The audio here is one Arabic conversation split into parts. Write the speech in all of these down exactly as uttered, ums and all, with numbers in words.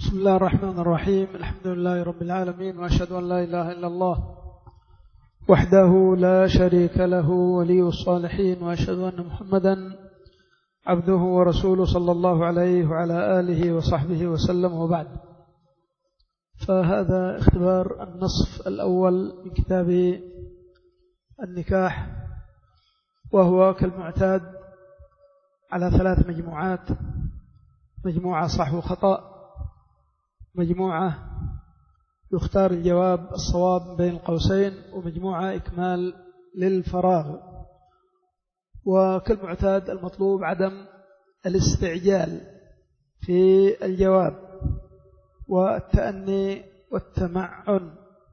بسم الله الرحمن الرحيم. الحمد لله رب العالمين، وأشهد أن لا إله إلا الله وحده لا شريك له ولي الصالحين، وأشهد أن محمدا عبده ورسوله صلى الله عليه وعلى آله وصحبه وسلم، وبعد. فهذا اختبار النصف الأول من كتاب النكاح، وهو كالمعتاد على ثلاث مجموعات: مجموعة صح وخطأ، مجموعة يختار الجواب الصواب بين القوسين، ومجموعة إكمال للفراغ. وكالمعتاد المطلوب عدم الاستعجال في الجواب، والتأني والتمعن،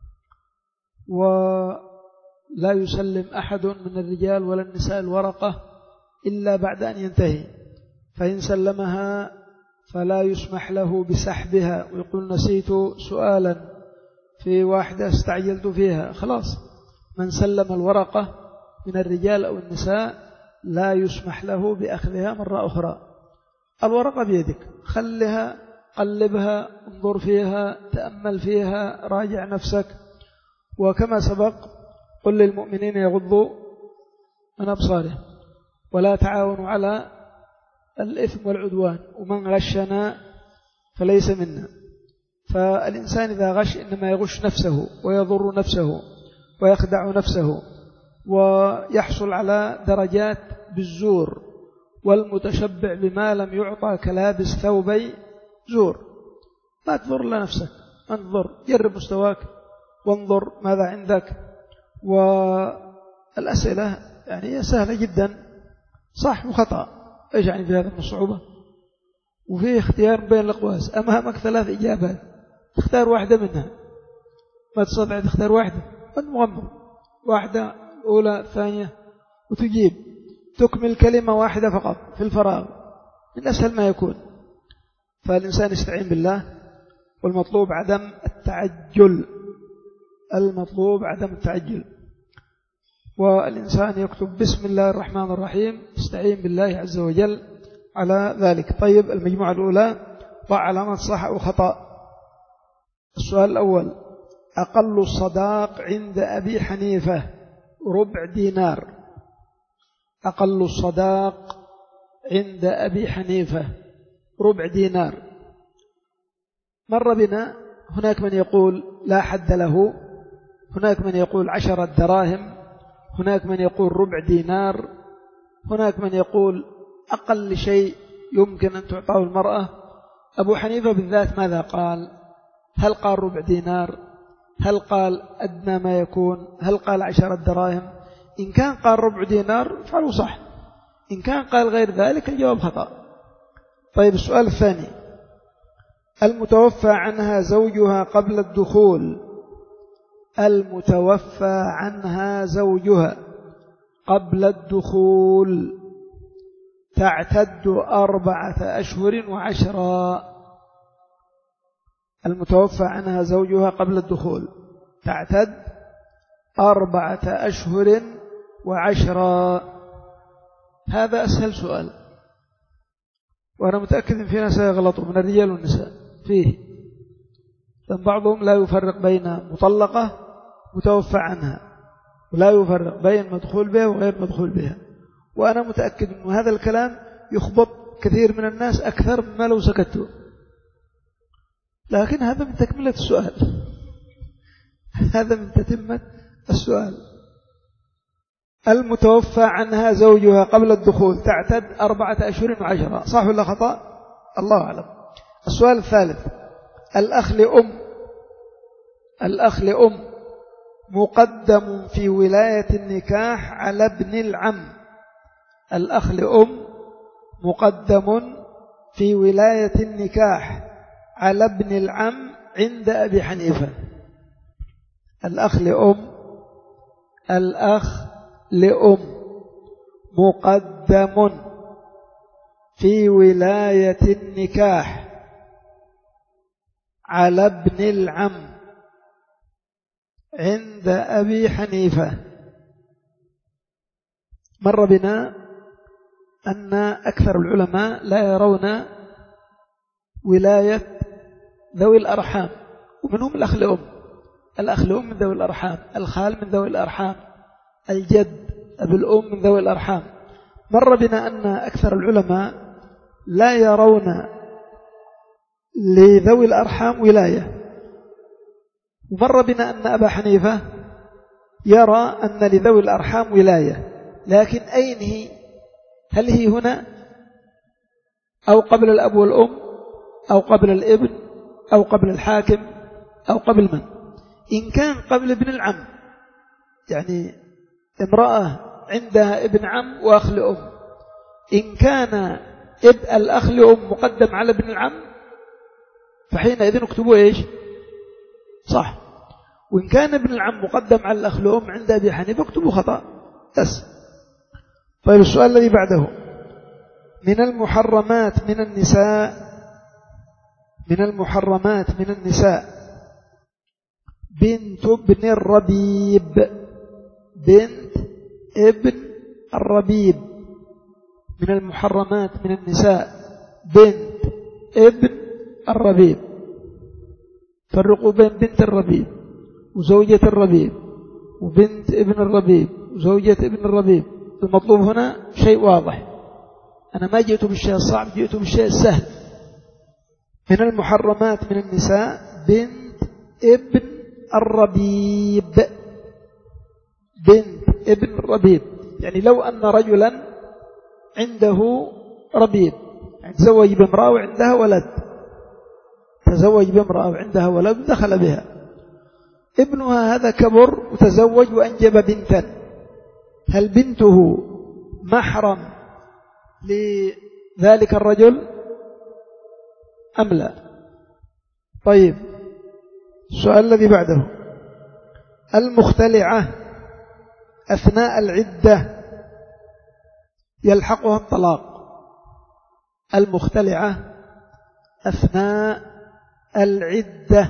ولا يسلم أحد من الرجال ولا النساء الورقة إلا بعد أن ينتهي، فإن سلمها فلا يسمح له بسحبها ويقول نسيت سؤالا في واحدة استعجلت فيها. خلاص، من سلم الورقة من الرجال أو النساء لا يسمح له بأخذها مرة أخرى. الورقة بيدك، خلها، قلبها، انظر فيها، تأمل فيها، راجع نفسك. وكما سبق قل للمؤمنين يغضوا من أبصارهم ولا تعاونوا على الإثم والعدوان ومن غشنا فليس منا. فالإنسان إذا غش إنما يغش نفسه ويضر نفسه ويخدع نفسه ويحصل على درجات بالزور، والمتشبع بما لم يعطى كلابس ثوبي زور. لا تضر لنفسك، انظر، جرب مستواك وانظر ماذا عندك. والأسئلة يعني سهلة جدا، صح وخطأ. إيش يعني في هذا من الصعوبة؟ وفيه اختيار بين الأقواس، أمامك ثلاث إجابات، تختار واحدة منها، ما تستطيع تختار واحدة، أنت مغمض، واحدة أولى ثانية وتجيب، تكمل كلمة واحدة فقط في الفراغ، من أسهل ما يكون. فالإنسان يستعين بالله، والمطلوب عدم التعجل، المطلوب عدم التعجل. والإنسان يكتب بسم الله الرحمن الرحيم، يستعين بالله عز وجل على ذلك. طيب، المجموعة الأولى ضع علامة صح أو خطأ. السؤال الأول: أقل الصداق عند أبي حنيفة ربع دينار. أقل الصداق عند أبي حنيفة ربع دينار. مر بنا هناك من يقول لا حد له، هناك من يقول عشرة دراهم، هناك من يقول ربع دينار، هناك من يقول أقل شيء يمكن أن تعطاه المرأة. أبو حنيفة بالذات ماذا قال؟ هل قال ربع دينار؟ هل قال أدنى ما يكون؟ هل قال عشرة دراهم؟ إن كان قال ربع دينار فعله صح، إن كان قال غير ذلك الجواب خطأ. طيب، السؤال الثاني: المتوفى عنها زوجها قبل الدخول، المتوفى عنها زوجها قبل الدخول تعتد أربعة أشهر وعشرة. المتوفى عنها زوجها قبل الدخول تعتد أربعة أشهر وعشرة. هذا أسهل سؤال، وأنا متأكد إن في ناس يغلطوا من الرجال والنساء فيه، بعضهم لا يفرق بين مطلقة متوفى عنها، ولا يفرق بين مدخول بها وغير مدخول بها. وأنا متأكد أن هذا الكلام يخبط كثير من الناس أكثر مما لو سكتوا، لكن هذا من تكملة السؤال، هذا من تتمة السؤال. المتوفى عنها زوجها قبل الدخول تعتد أربعة أشهر وعشرة، صح ولا خطأ؟ الله أعلم. السؤال الثالث: الأخ لأم الأخ لأم مقدم في ولاية النكاح على ابن العم. الأخ لأم مقدم في ولاية النكاح على ابن العم عند أبي حنيفة. الأخ لأم الأخ لأم مقدم في ولاية النكاح على ابن العم عند أبي حنيفة. مر بنا أن أكثر العلماء لا يرون ولاية ذوي الأرحام، ومنهم الأخ لأم. الأخ لأم من ذوي الأرحام، الخال من ذوي الأرحام، الجد أبو الأم من ذوي الأرحام. مر بنا أن أكثر العلماء لا يرون لذوي الأرحام ولاية، ومر بنا أن أبا حنيفة يرى أن لذوي الأرحام ولاية، لكن أين هي؟ هل هي هنا أو قبل الأب والأم أو قبل الابن أو قبل الحاكم أو قبل من؟ إن كان قبل ابن العم، يعني امرأة عندها ابن عم وأخ لأم، إن كان الأخ لأم مقدم على ابن العم فحينئذ اكتبوا إيش؟ صح. وإن كان ابن العم مقدم على الأخ لأم عند أبي حنيفة اكتبوا خطأ بس. طيب السؤال الذي بعده: من المحرمات من النساء من المحرمات من النساء بنت ابن الربيب، بنت ابن الربيب. من المحرمات من النساء بنت ابن الربيب. فرقوا بين بنت الربيب وزوجة الربيب وبنت ابن الربيب وزوجة ابن الربيب. المطلوب هنا شيء واضح، أنا ما جئت بالشيء الصعب، جئت بالشيء السهل. من المحرمات من النساء بنت ابن الربيب، بنت ابن الربيب. يعني لو أن رجلا عنده ربيب، يعني تزوج بامرأة وعندها ولد، تزوج بامرأة وعندها ولد دخل بها، ابنها هذا كبر وتزوج وأنجب بنتا، هل بنته محرم لذلك الرجل أم لا؟ طيب السؤال الذي بعده: المختلعة أثناء العدة يلحقها الطلاق. المختلعة أثناء العدة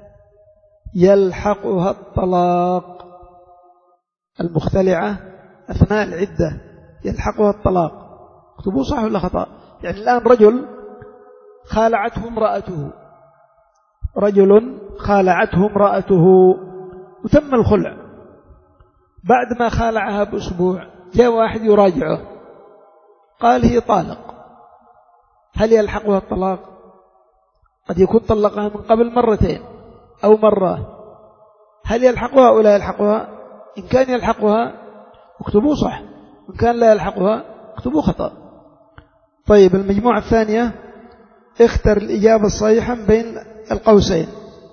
يلحقها الطلاق. المختلعة أثناء العدة يلحقها الطلاق. اكتبوا صح ولا خطأ؟ يعني الآن رجل خالعته امرأته، رجل خالعته امرأته وتم الخلع، بعد ما خالعها بأسبوع جاء واحد يراجعه قال هي طالق، هل يلحقها الطلاق؟ قد يكون طلقها من قبل مرتين أو مرة، هل يلحقها أو لا يلحقها؟ إن كان يلحقها اكتبوا صح، وإن كان لا يلحقها اكتبوا خطأ. طيب المجموعة الثانية: اختر الإجابة الصحيحة بين القوسين.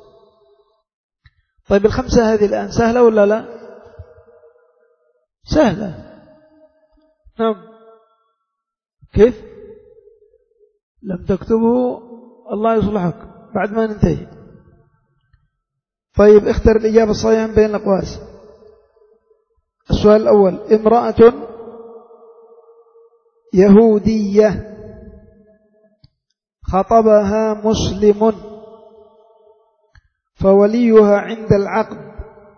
طيب الخمسة هذه الآن سهلة ولا لا؟ سهلة. نعم. كيف؟ لم تكتبوا الله يصلحك بعد ما ننتهي. طيب اختر الإجابة الصحيحة بين الأقواس. السؤال الأول: امرأة يهودية خطبها مسلم فوليها عند العقد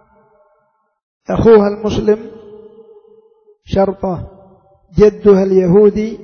أخوها المسلم شرطه، جدها اليهودي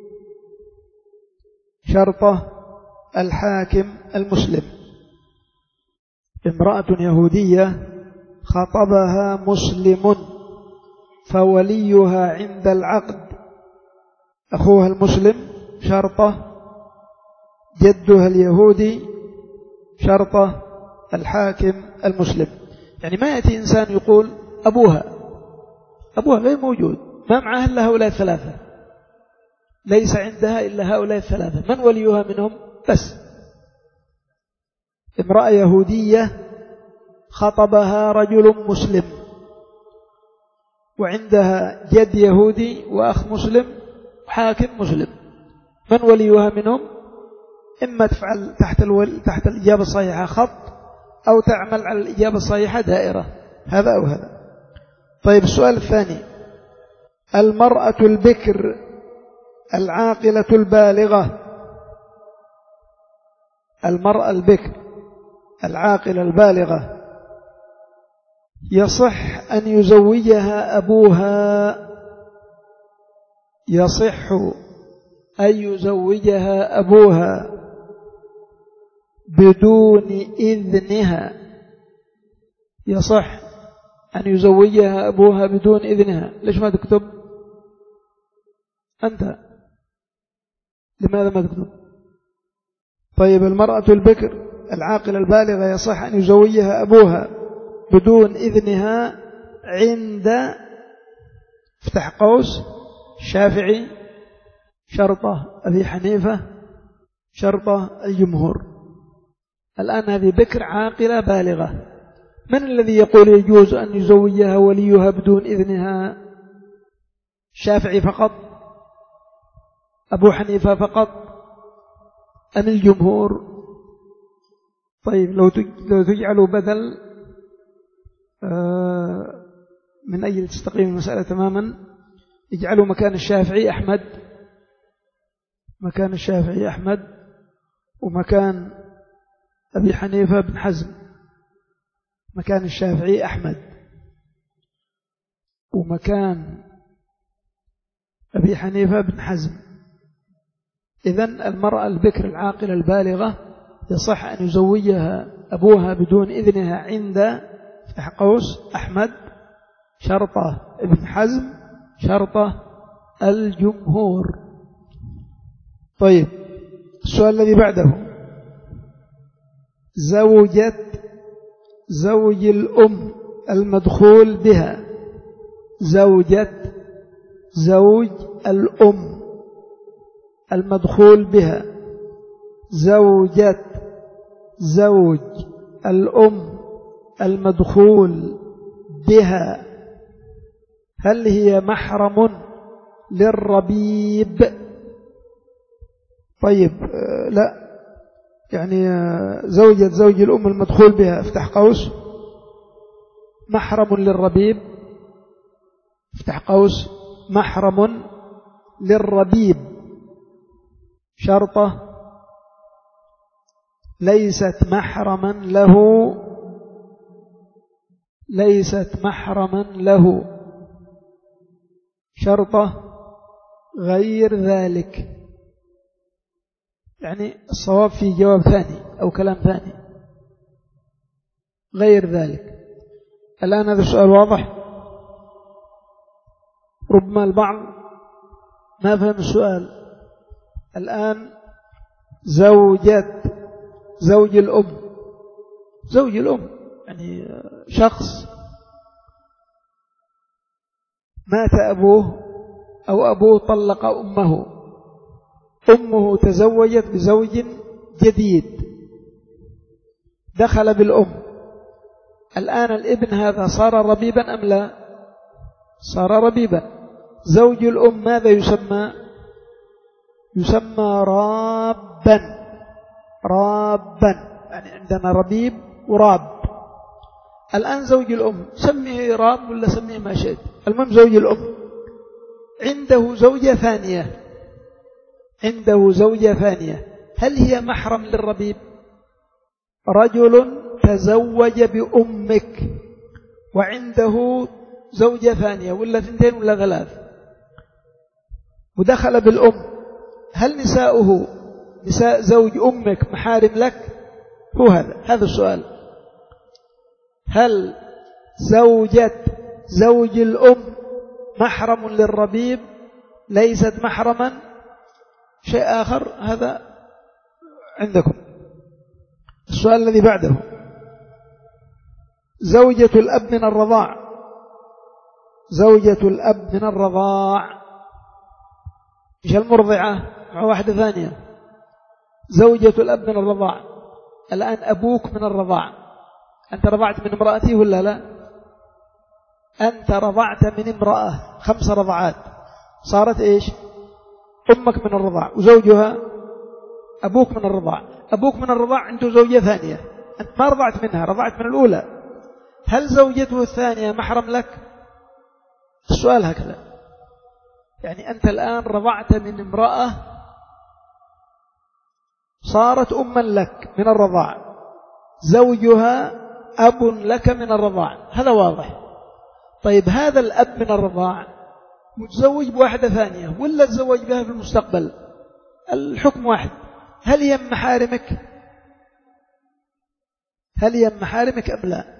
شرطه، الحاكم المسلم. امرأة يهودية خطبها مسلم فوليها عند العقد أخوها المسلم شرطه، جدها اليهودي شرطه، الحاكم المسلم. يعني ما يأتي إنسان يقول أبوها، أبوها غير موجود، ما معها إلا هؤلاء الثلاثة، ليس عندها إلا هؤلاء الثلاثة، من وليها منهم؟ بس امرأة يهودية خطبها رجل مسلم وعندها جد يهودي وأخ مسلم وحاكم مسلم، من وليها منهم؟ إما تفعل تحت الول... تحت الإجابة الصحيحة خط، أو تعمل على الإجابة الصحيحة دائرة، هذا أو هذا. طيب السؤال الثاني: المرأة البكر العاقلة البالغة، المرأة البكر العاقلة البالغة يصح أن يزوجها أبوها، يصح أن يزوجها أبوها بدون إذنها يصح أن يزوجها أبوها بدون إذنها. ليش ما تكتب أنت؟ لماذا ما تكتب؟ طيب المرأة البكر العاقلة البالغة يصح أن يزوجها أبوها بدون إذنها عند افتح قوس الشافعي شرطة أبي حنيفة شرطة الجمهور. الآن هذه بكر عاقلة بالغة، من الذي يقول يجوز أن يزوجها وليها بدون إذنها؟ الشافعي فقط؟ أبو حنيفة فقط؟ أم الجمهور؟ طيب لو تجعلوا بدل من أجل تستقيم المسألة تماما، اجعلوا مكان الشافعي أحمد، مكان الشافعي أحمد، ومكان أبي حنيفة بن حزم، مكان الشافعي أحمد، ومكان أبي حنيفة بن حزم. إذن المرأة البكر العاقلة البالغة يصح أن يزوجها أبوها بدون إذنها عند افتح قوس أحمد شرطة ابن حزم شرطة الجمهور. طيب السؤال الذي بعده، زوجة زوج الأم المدخول بها، زوجة زوج الأم المدخول بها، زوجة زوج الأم المدخول بها، هل هي محرم للربيب؟ طيب لا، يعني زوجة زوج الأم المدخول بها افتح قوس محرم للربيب، افتح قوس محرم للربيب شرطة ليست محرما له، ليست محرما له شرطة غير ذلك. يعني الصواب في جواب ثاني أو كلام ثاني غير ذلك. الآن هذا السؤال واضح؟ ربما البعض ما فهم السؤال. الآن زوجة زوج الأم، زوج الأم يعني شخص مات أبوه أو أبوه طلق أمه، أمه تزوجت بزوج جديد دخل بالأم، الآن الابن هذا صار ربيبا أم لا؟ صار ربيبا. زوج الأم ماذا يسمى؟ يسمى رابا، رابا يعني عندنا ربيب وراب. الآن زوج الأم سميه راب ولا سميه ما شئت، المهم زوج الأم عنده زوجة ثانية، عنده زوجة ثانية، هل هي محرم للربيب؟ رجل تزوج بأمك وعنده زوجة ثانية ولا ثنتين ولا ثلاث ودخل بالأم، هل نساؤه نساء زوج أمك محارم لك؟ هو هذا هذا السؤال. هل زوجة زوج الأم محرم للربيب ليست محرما؟ شيء آخر هذا عندكم. السؤال الذي بعده، زوجة الأب من الرضاع، زوجة الأب من الرضاع مش المرضعة مع واحدة ثانية، زوجة الأب من الرضاع. الآن أبوك من الرضاع، أنت رضعت من امرأتي ولا لا؟ أنت رضعت من امرأة خمس رضعات، صارت إيش؟ أمك من الرضاع وزوجها أبوك من الرضاع. أبوك من الرضاع عنده زوجة ثانية، أنت ما رضعت منها، رضعت من الأولى، هل زوجته الثانية محرم لك؟ السؤال هكذا. يعني أنت الآن رضعت من امرأة صارت أما لك من الرضاع، زوجها أب لك من الرضاع، هذا واضح. طيب هذا الأب من الرضاع متزوج بواحدة ثانية ولا تزوج بها في المستقبل، الحكم واحد، هل هي من محارمك؟ هل هي من محارمك أم لا؟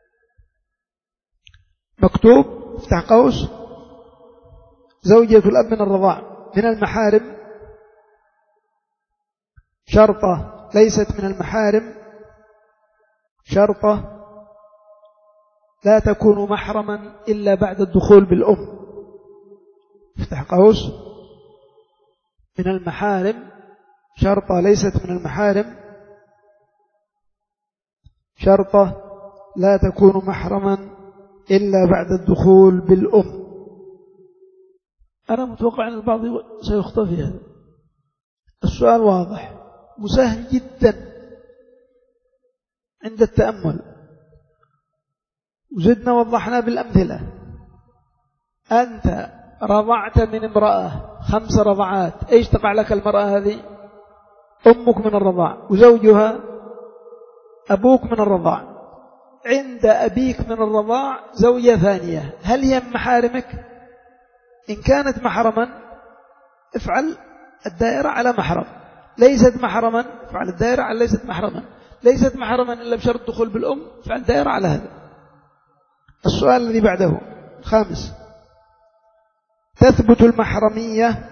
مكتوب افتح قوس زوجة الأب من الرضاع من المحارم، شرطة ليست من المحارم، شرطة لا تكون محرما إلا بعد الدخول بالأم. افتح قوس من المحارم، شرطة ليست من المحارم، شرطة لا تكون محرما إلا بعد الدخول بالأم. أنا متوقع أن البعض سيخطئ في هذا. السؤال واضح وسهل جدا عند التأمل، وزدنا وضحنا بالأمثلة. أنت رضعت من امرأة خمس رضعات، إيش تقع لك المرأة هذه؟ أمك من الرضاع، وزوجها أبوك من الرضاع. عند أبيك من الرضاع زوجة ثانية، هل هي من محارمك؟ إن كانت محرما افعل الدائرة على محرم، ليست محرما افعل الدائرة على ليست محرما، ليست محرما إلا بشرط دخول بالأم افعل الدائرة على هذا. السؤال الذي بعده الخامس: تثبت المحرمية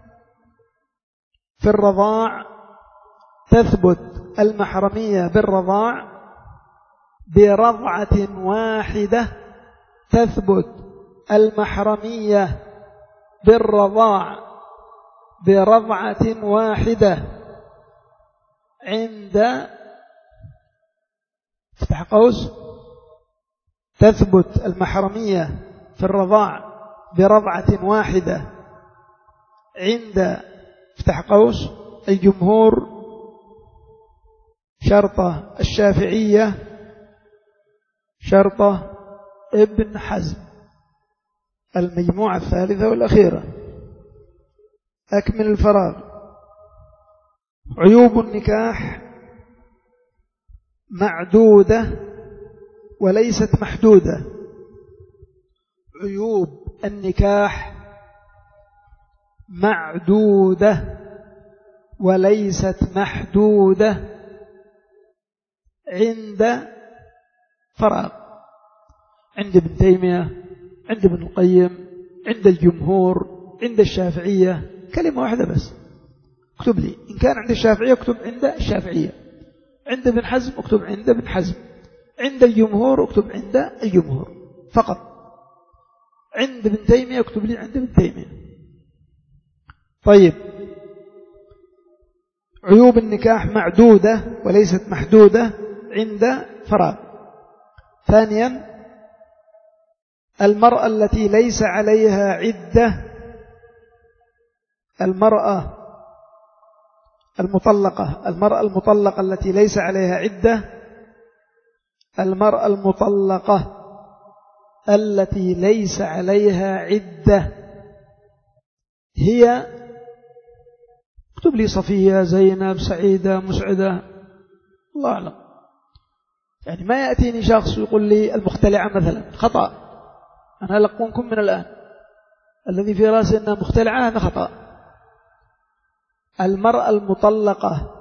في الرضاع، تثبت المحرمية بالرضاع برضعة واحدة، تثبت المحرمية بالرضاع برضعة واحدة عند افتح قوس تثبت المحرمية في الرضاع برضعة واحدة عند افتح قوس الجمهور، شرطة الشافعية، شرطة ابن حزم. المجموعة الثالثة والأخيرة. أكمل الفراغ. عيوب النكاح معدودة وليست محدودة. عيوب النكاح معدودة وليست محدودة عند فراغ، عند ابن تيمية، عند ابن القيم، عند الجمهور، عند الشافعية. كلمة واحدة بس اكتب لي، إن كان عند الشافعية اكتب عند الشافعية، عند ابن حزم اكتب عند ابن حزم، عند الجمهور اكتب عند الجمهور فقط، عند ابن تيمية اكتب لي عند ابن تيمية. طيب، عيوب النكاح معدودة وليست محدودة عند فراغ. ثانيا: المرأة التي ليس عليها عدة، المرأة المطلقة، المرأة المطلقة التي ليس عليها عدة، المرأة المطلقة التي ليس عليها عدة هي، اكتب لي صفية، زينب، سعيدة، مسعدة، الله أعلم. يعني ما يأتيني شخص ويقول لي المختلعة مثلا، خطأ. أنا ألقونكم من الآن الذي في رأسي أنها مختلعة هذا خطأ. المرأة المطلقة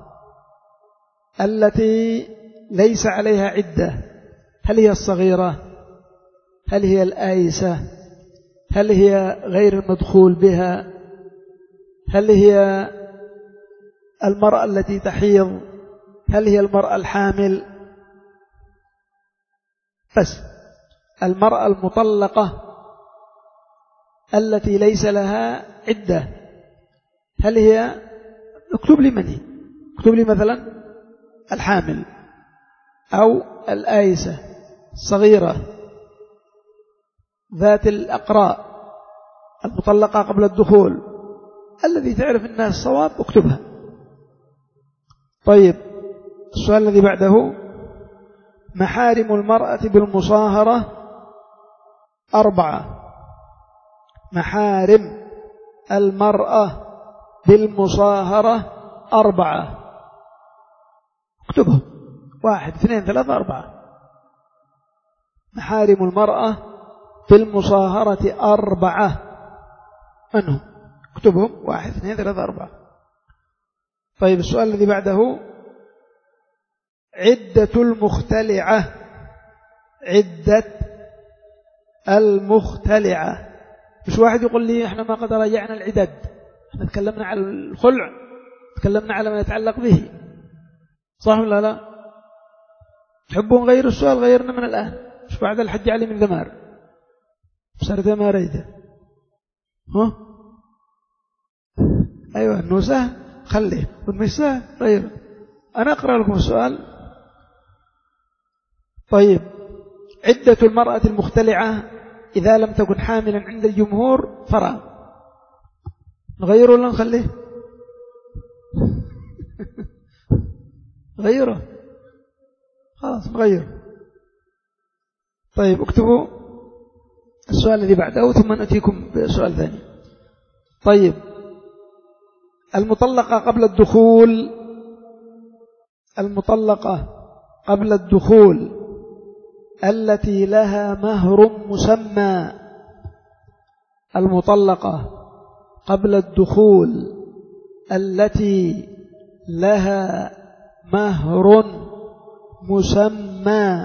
التي ليس عليها عدة، هل هي الصغيرة؟ هل هي الآيسة؟ هل هي غير المدخول بها؟ هل هي المرأة التي تحيض؟ هل هي المرأة الحامل؟ بس المرأة المطلقة التي ليس لها عدة، هل هي، اكتب لي من هي، اكتب لي مثلا الحامل أو الآيسة، الصغيرة، ذات الأقراء، المطلقة قبل الدخول، الذي تعرف أنها الصواب اكتبها. طيب، السؤال الذي بعده: محارم المرأة بالمصاهرة أربعة. محارم المرأة بالمصاهرة أربعة، اكتبهم: واحد اثنين ثلاثة أربعة. محارم المرأة بالمصاهرة أربعة، منهم اكتبهم: واحد اثنين ثلاثة أربعة. طيب، السؤال الذي بعده: عدة المختلعة، عدة المختلعة. مش واحد يقول لي احنا ما قد راجعنا العدد، احنا تكلمنا على الخلع، تكلمنا على ما يتعلق به، صح ولا لا؟ تحبون غير السؤال غيرنا من الآن، مش بعد الحج علي من ذمار بسرد ما ريده. ها أيوة أنه سهل خليه، والمش سهل غيره. أنا أقرأ لكم السؤال. طيب، عدة المرأة المختلعة إذا لم تكن حاملا عند الجمهور فراغ. نغيره ولا نخليه؟ غيره، خلاص نغيره. طيب اكتبوا السؤال الذي بعده ثم نأتيكم بسؤال ثاني. طيب، المطلقة قبل الدخول، المطلقة قبل الدخول التي لها مهر مسمى، المطلقة قبل الدخول التي لها مهر مسمى،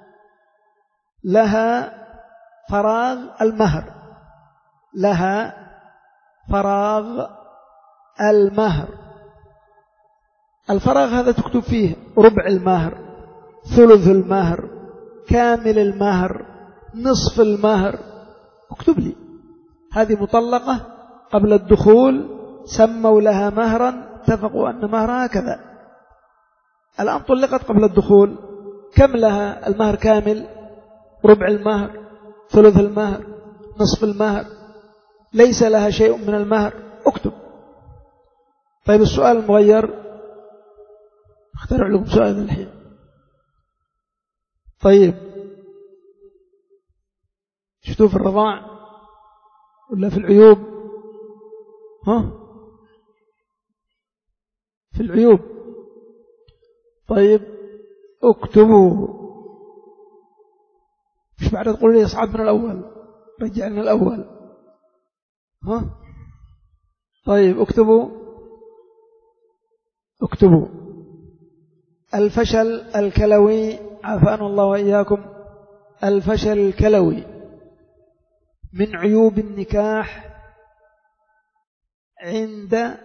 لها فراغ المهر، لها فراغ المهر. الفراغ هذا تكتب فيه ربع المهر، ثلث المهر، كامل المهر، نصف المهر، اكتب لي. هذه مطلقة قبل الدخول سموا لها مهرا، اتفقوا أن مهرها كذا. الآن طلقت قبل الدخول، كم لها المهر؟ كامل، ربع المهر، ثلث المهر، نصف المهر، ليس لها شيء من المهر، اكتب. طيب السؤال المغير، اخترع لكم سؤال الحين. طيب شفتوا في الرضاع ولا في العيوب؟ ها في العيوب. طيب اكتبوا، مش بعد تقول لي اصعب من الأول، رجع لنا الأول. ها طيب اكتبوا، اكتبوا الفشل الكلوي، عافانا الله وإياكم. الفشل الكلوي من عيوب النكاح عند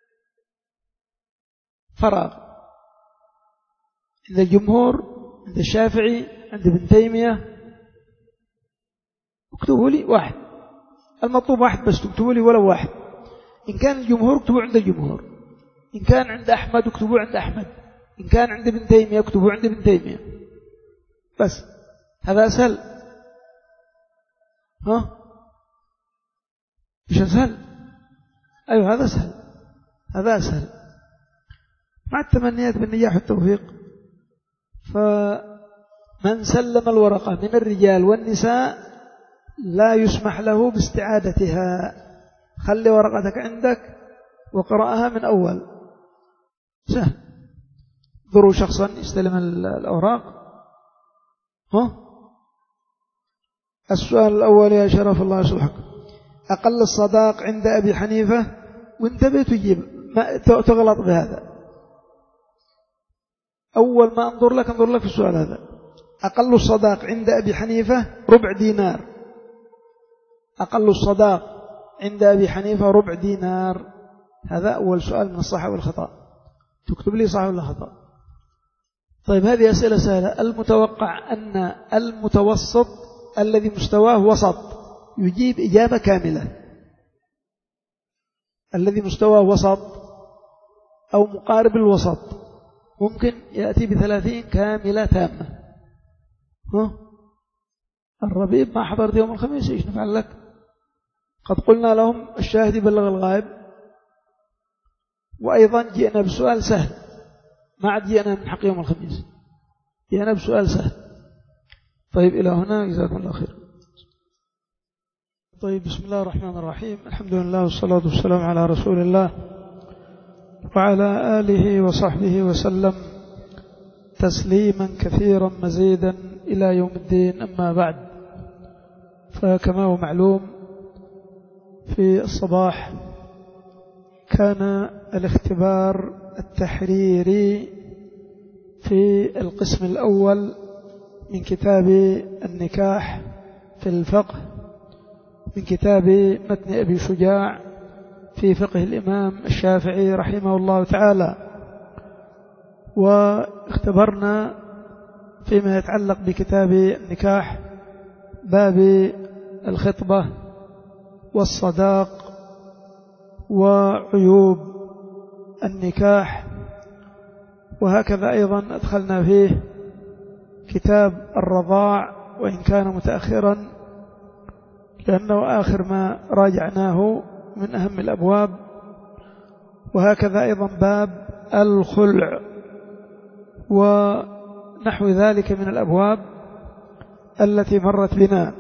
فراغ، عند الجمهور، عند الشافعي، عند ابن تيمية. اكتبوا لي واحد، المطلوب واحد بس، تكتبوا لي ولو واحد. إن كان الجمهور اكتبوا عند الجمهور، إن كان عند أحمد اكتبوا عند أحمد، إن كان عند ابن تيمية اكتبوا عند ابن تيمية بس. هذا أسهل. ها مش أسهل؟ أيوه هذا أسهل، هذا أسهل. مع التمنيات بالنجاح والتوفيق. فمن سلم الورقة من الرجال والنساء لا يسمح له باستعادتها. خلي ورقتك عندك وقرأها من أول، سهل. ضروا شخصا يستلم الأوراق. ها السؤال الأول يا شرف الله يصلحك. أقل الصداق عند أبي حنيفة، وانتبه تجيب، ما تغلط بهذا. أول ما أنظر لك أنظر لك في السؤال هذا. أقل الصداق عند أبي حنيفة ربع دينار. أقل الصداق عند أبي حنيفة ربع دينار. هذا أول سؤال من الصح والخطأ. تكتب لي صح ولا خطأ. طيب هذه أسئلة سهلة. المتوقع أن المتوسط الذي مستواه وسط يجيب إجابة كاملة. الذي مستواه وسط أو مقارب الوسط ممكن يأتي بثلاثين كاملة تامة. ها الربيب ما حضرت يوم الخميس، إيش نفعل لك؟ قد قلنا لهم الشاهد يبلغ الغائب. وأيضا جئنا بسؤال سهل، ما عاد جئنا من حق يوم الخميس، جئنا بسؤال سهل. طيب إلى هنا، جزاكم الله خير. طيب بسم الله الرحمن الرحيم. الحمد لله والصلاة والسلام على رسول الله وعلى آله وصحبه وسلم تسليما كثيرا مزيدا إلى يوم الدين. أما بعد، فكما هو معلوم في الصباح كان الاختبار التحريري في القسم الأول من كتاب النكاح في الفقه من كتاب متن أبي شجاع في فقه الإمام الشافعي رحمه الله تعالى. واختبرنا فيما يتعلق بكتاب النكاح باب الخطبة والصداق وعيوب النكاح، وهكذا أيضا أدخلنا فيه كتاب الرضاع وإن كان متأخرا لأنه آخر ما راجعناه من أهم الأبواب، وهكذا أيضا باب الخلع ونحو ذلك من الأبواب التي مرت بنا.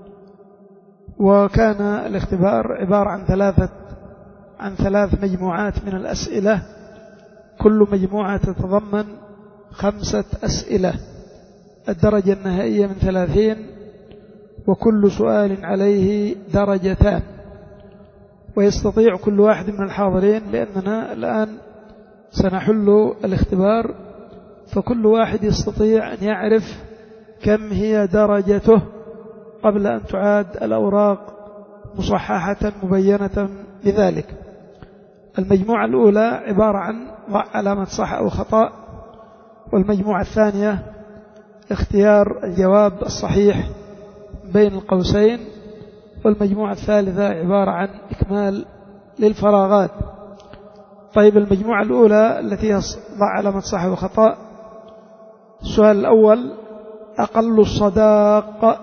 وكان الاختبار عبارة عن ثلاثة عن ثلاث مجموعات من الأسئلة، كل مجموعة تتضمن خمسة أسئلة، الدرجة النهائية من ثلاثين، وكل سؤال عليه درجتان. ويستطيع كل واحد من الحاضرين، لأننا الآن سنحل الاختبار، فكل واحد يستطيع أن يعرف كم هي درجته قبل أن تعاد الأوراق مصححة مبينة بذلك. المجموعة الأولى عبارة عن ضع علامة صح أو خطأ، والمجموعة الثانية اختيار الجواب الصحيح بين القوسين، والمجموعة الثالثة عبارة عن إكمال للفراغات. طيب، المجموعة الأولى التي ضع علامة صح وخطأ، السؤال الأول: أقل الصداق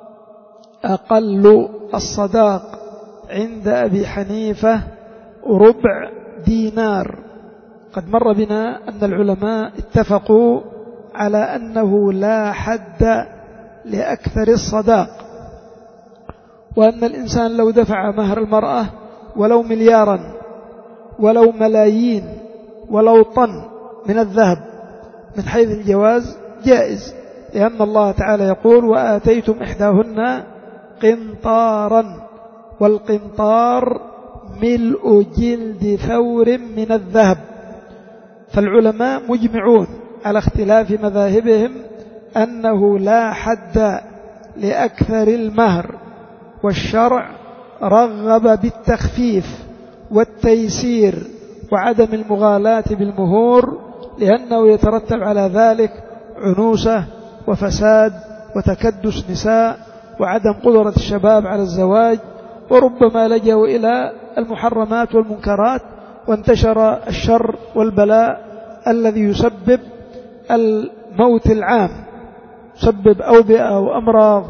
أقل الصداق عند أبي حنيفة ربع دينار. قد مر بنا أن العلماء اتفقوا على أنه لا حد لأكثر الصداق، وأن الإنسان لو دفع مهر المرأة ولو مليارا ولو ملايين ولو طن من الذهب من حيث الجواز جائز، لأن الله تعالى يقول: وآتيتم إحداهن قنطارا، والقنطار ملء جلد ثور من الذهب. فالعلماء مجمعون على اختلاف مذاهبهم أنه لا حد لأكثر المهر، والشرع رغب بالتخفيف والتيسير وعدم المغالاة بالمهور، لأنه يترتب على ذلك عنوسة وفساد وتكدس نساء وعدم قدرة الشباب على الزواج، وربما لجأوا إلى المحرمات والمنكرات، وانتشر الشر والبلاء الذي يسبب الموت العام، يسبب أوبئة وأمراض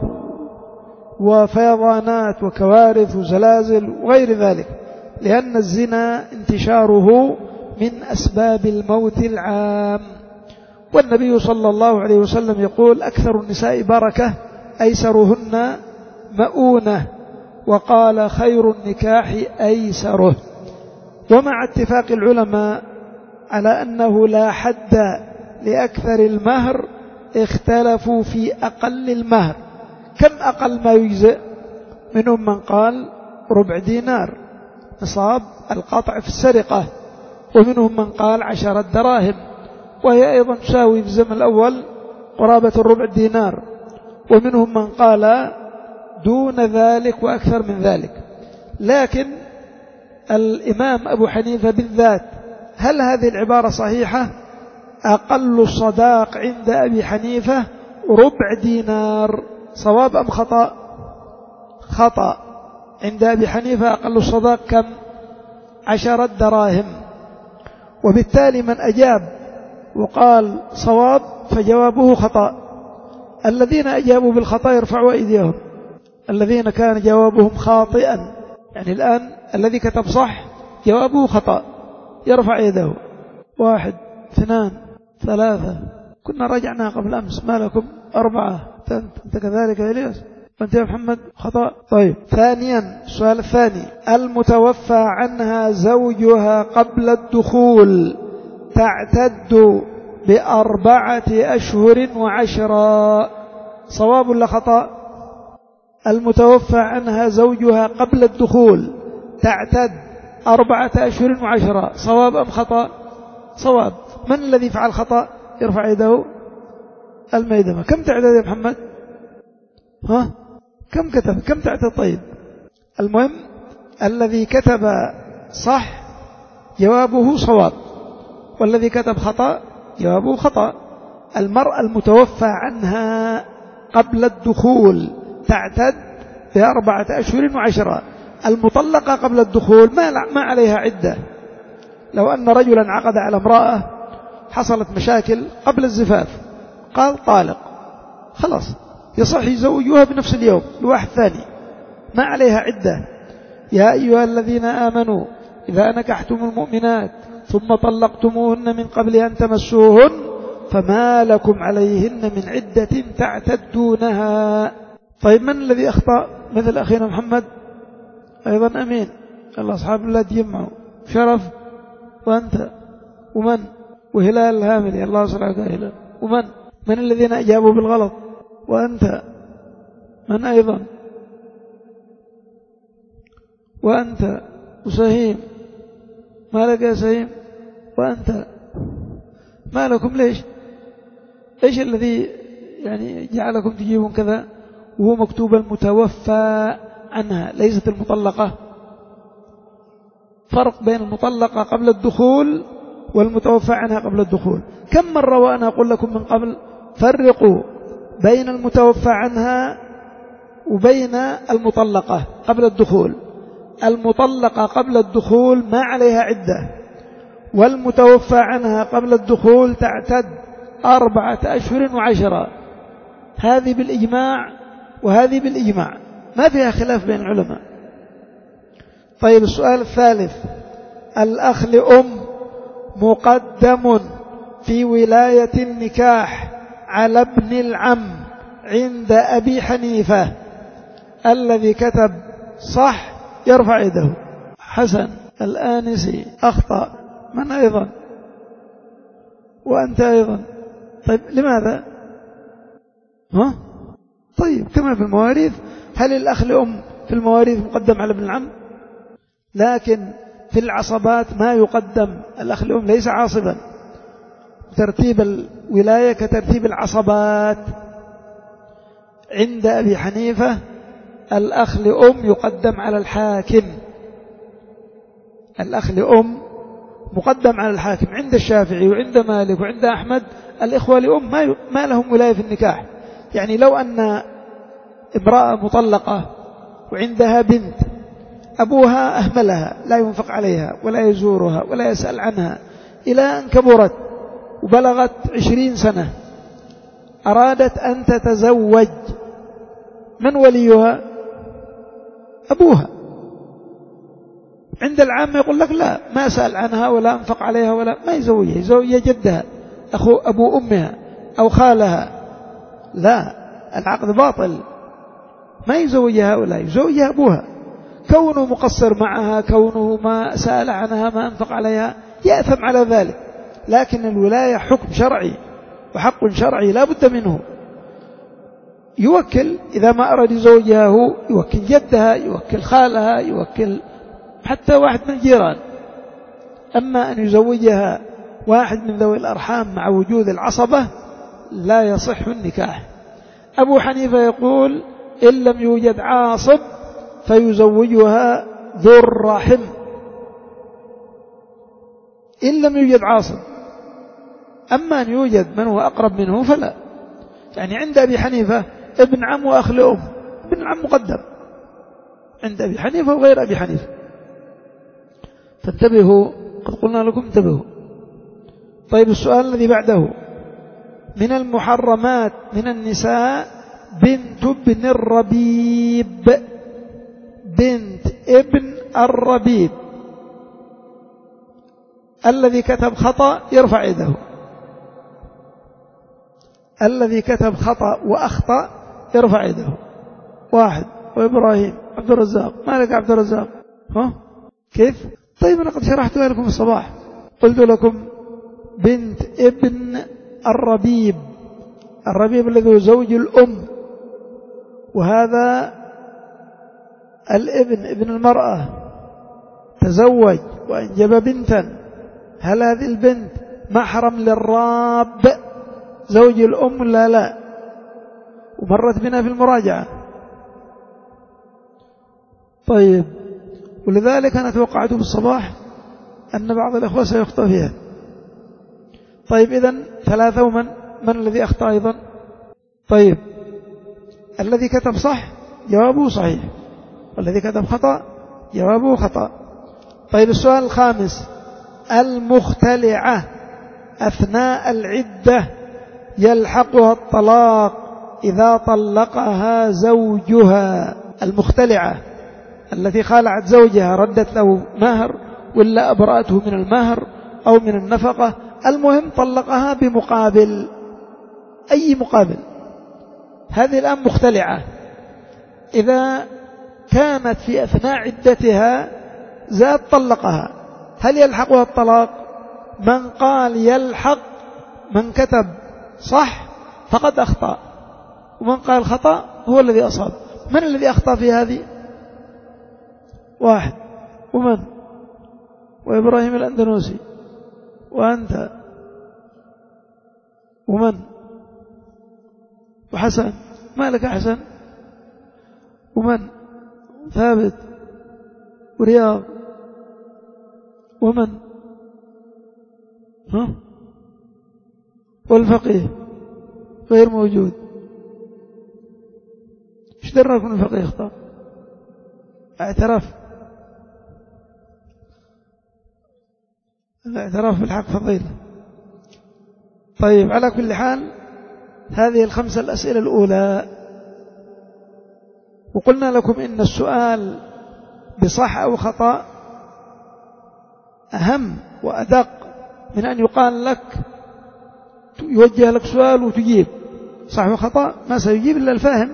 وفيضانات وكوارث وزلازل وغير ذلك، لأن الزنا انتشاره من أسباب الموت العام. والنبي صلى الله عليه وسلم يقول: أكثر النساء بركة أيسرهن مؤونة، وقال: خير النكاح أيسره. ومع اتفاق العلماء على أنه لا حد لأكثر المهر، اختلفوا في أقل المهر. كم أقل ما يجزئ؟ منهم من قال ربع دينار نصاب القطع في السرقة، ومنهم من قال عشرة دراهم، وهي أيضا تساوي في الزمن الأول قرابة الربع دينار، ومنهم من قال دون ذلك وأكثر من ذلك. لكن الإمام أبو حنيفة بالذات، هل هذه العبارة صحيحة؟ أقل الصداق عند أبي حنيفة ربع دينار، صواب أم خطأ؟ خطأ. عند أبي حنيفة أقل الصداق كم؟ عشرة دراهم. وبالتالي من أجاب وقال صواب فجوابه خطأ. الذين أجابوا بالخطأ يرفعوا أيديهم، الذين كان جوابهم خاطئا، يعني الآن الذي كتب صح جوابه خطأ يرفع يده. واحد، اثنان، ثلاثة، كنا رجعنا قبل أمس، ما لكم؟ أربعة. أنت كذلك يا إلياس؟ أنت يا محمد؟ خطأ. طيب، ثانيا، السؤال الثاني: المتوفى عنها زوجها قبل الدخول تعتد بأربعة أشهر وعشرة، صواب ولا خطأ؟ المتوفى عنها زوجها قبل الدخول تعتد أربعة أشهر وعشرة، صواب أم خطأ؟ صواب. من الذي فعل خطأ؟ يرفع يده. الميدمة كم تعدد يا محمد؟ ها كم كتب؟ كم تعدد؟ طيب المهم الذي كتب صح جوابه صواب، والذي كتب خطأ جوابه خطأ. المرأة المتوفى عنها قبل الدخول تعتد بأربعة أشهر وعشرة. المطلقة قبل الدخول ما ما عليها عدة. لو أن رجلا عقد على امرأة حصلت مشاكل قبل الزفاف قال طالق، خلاص يصح يزوجوها بنفس اليوم لواحد ثاني، ما عليها عدة. يا أيها الذين آمنوا إذا نكحتم المؤمنات ثم طلقتموهن من قبل أن تمسوهن فما لكم عليهن من عدة تعتدونها. طيب من الذي أخطأ؟ مثل أخينا محمد أيضا أمين، الله أصحاب الله تجمعوا، شرف وأنت ومن وهلال الهاملي، الله صلحك هلال، ومن من الذين أجابوا بالغلط؟ وأنت من أيضا؟ وأنت وسهيم، ما لك يا سهيم؟ وأنت ما لكم؟ ليش؟ إيش الذي يعني جعلكم تجيبون كذا وهو مكتوب المتوفى عنها ليست المطلقة؟ فرق بين المطلقة قبل الدخول والمتوفى عنها قبل الدخول. كم مرة وأنا أقول لكم من قبل فرقوا بين المتوفى عنها وبين المطلقة قبل الدخول. المطلقة قبل الدخول ما عليها عدة، والمتوفى عنها قبل الدخول تعتد أربعة أشهر وعشرة. هذه بالإجماع وهذه بالإجماع، ما فيها خلاف بين العلماء. طيب السؤال الثالث، الأخ لأم مقدم في ولاية النكاح على ابن العم عند أبي حنيفة، الذي كتب صح يرفع يده. حسن الآنسي أخطأ، من أيضا؟ وأنت أيضا. طيب لماذا؟ ها؟ طيب كما في المواريث، هل الأخ لأم في المواريث مقدم على ابن العم؟ لكن في العصبات ما يقدم الأخ لأم، ليس عاصبا. ترتيب الولاية كترتيب العصبات. عند أبي حنيفة الأخ لأم يقدم على الحاكم، الأخ لأم مقدم على الحاكم. عند الشافعي وعند مالك وعند أحمد الإخوة لأم ما ما لهم ولاية في النكاح. يعني لو أن امرأة مطلقة وعندها بنت أبوها أهملها، لا ينفق عليها ولا يزورها ولا يسأل عنها إلى أن كبرت وبلغت عشرين سنة، أرادت أن تتزوج، من وليها؟ أبوها. عند العام يقول لك لا، ما سأل عنها ولا أنفق عليها ولا ما يزوجها، يزوجها جدها أخو أبو أمها أو خالها. لا، العقد باطل، ما يزوجها ولا يزوجها أبوها. كونه مقصر معها، كونه ما سأل عنها، ما أنفق عليها، يأثم على ذلك. لكن الولاية حكم شرعي وحق شرعي لا بد منه. يوكل إذا ما أراد يزوجها هو، يوكل جدها، يوكل خالها، يوكل حتى واحد من الجيران. أما أن يزوجها واحد من ذوي الأرحام مع وجود العصبة لا يصح النكاح. أبو حنيفة يقول إن لم يوجد عاصب فيزوجها ذو الرحم، إن لم يوجد عاصب. أما أن يوجد من هو أقرب منه فلا. يعني عند أبي حنيفة ابن عم وأخ لأم، ابن عم مقدم عند أبي حنيفة وغير أبي حنيفة. فانتبهوا، قد قلنا لكم انتبهوا. طيب السؤال الذي بعده، من المحرمات من النساء بنت ابن الربيب، بنت ابن الربيب. الذي كتب خطأ يرفع يده. الذي كتب خطأ وأخطأ يرفع يده. واحد. وإبراهيم عبد الرزاق، ما لك عبد الرزاق؟ ها كيف؟ طيب أنا قد شرحتها لكم في الصباح، قلت لكم بنت ابن الربيب، الربيب الذي هو زوج الأم، وهذا الابن ابن المرأة تزوج وأنجب بنتا. هل هذه البنت محرم للراب زوج الأم لا لا، ومرت بنا في المراجعة. طيب، ولذلك أنا توقعت بالصباح أن بعض الأخوة سيخطئ فيها. طيب إذن ثلاثة، ومن من الذي أخطأ أيضا؟ طيب، الذي كتب صح جوابه صحيح، والذي كتب خطأ جوابه خطأ. طيب السؤال الخامس: المختلعة أثناء العدة يلحقها الطلاق إذا طلقها زوجها. المختلعة التي خالعت زوجها، ردت له مهر ولا أبرأته من المهر أو من النفقة، المهم طلقها بمقابل، أي مقابل، هذه الآن مختلعة. إذا كانت في أثناء عدتها زاد طلقها، هل يلحقها الطلاق؟ من قال يلحق، من كتب صح فقد أخطأ، ومن قال خطأ هو الذي أصاب. من الذي أخطأ في هذه؟ واحد، ومن؟ وإبراهيم الأندونوسي، وأنت، ومن؟ وحسن، ما لك أحسن؟ ومن؟ ثابت، ورياض، ومن؟ ها؟ والفقيه غير موجود. ايش دراكم الفقيه اخطأ؟ اعتراف، الاعتراف بالحق فضيلة. طيب، على كل حال هذه الخمسة الأسئلة الأولى، وقلنا لكم إن السؤال بصح أو خطأ أهم وأدق من أن يقال لك يوجه لك سؤال وتجيب صح وخطأ، ما سيجيب إلا الفاهم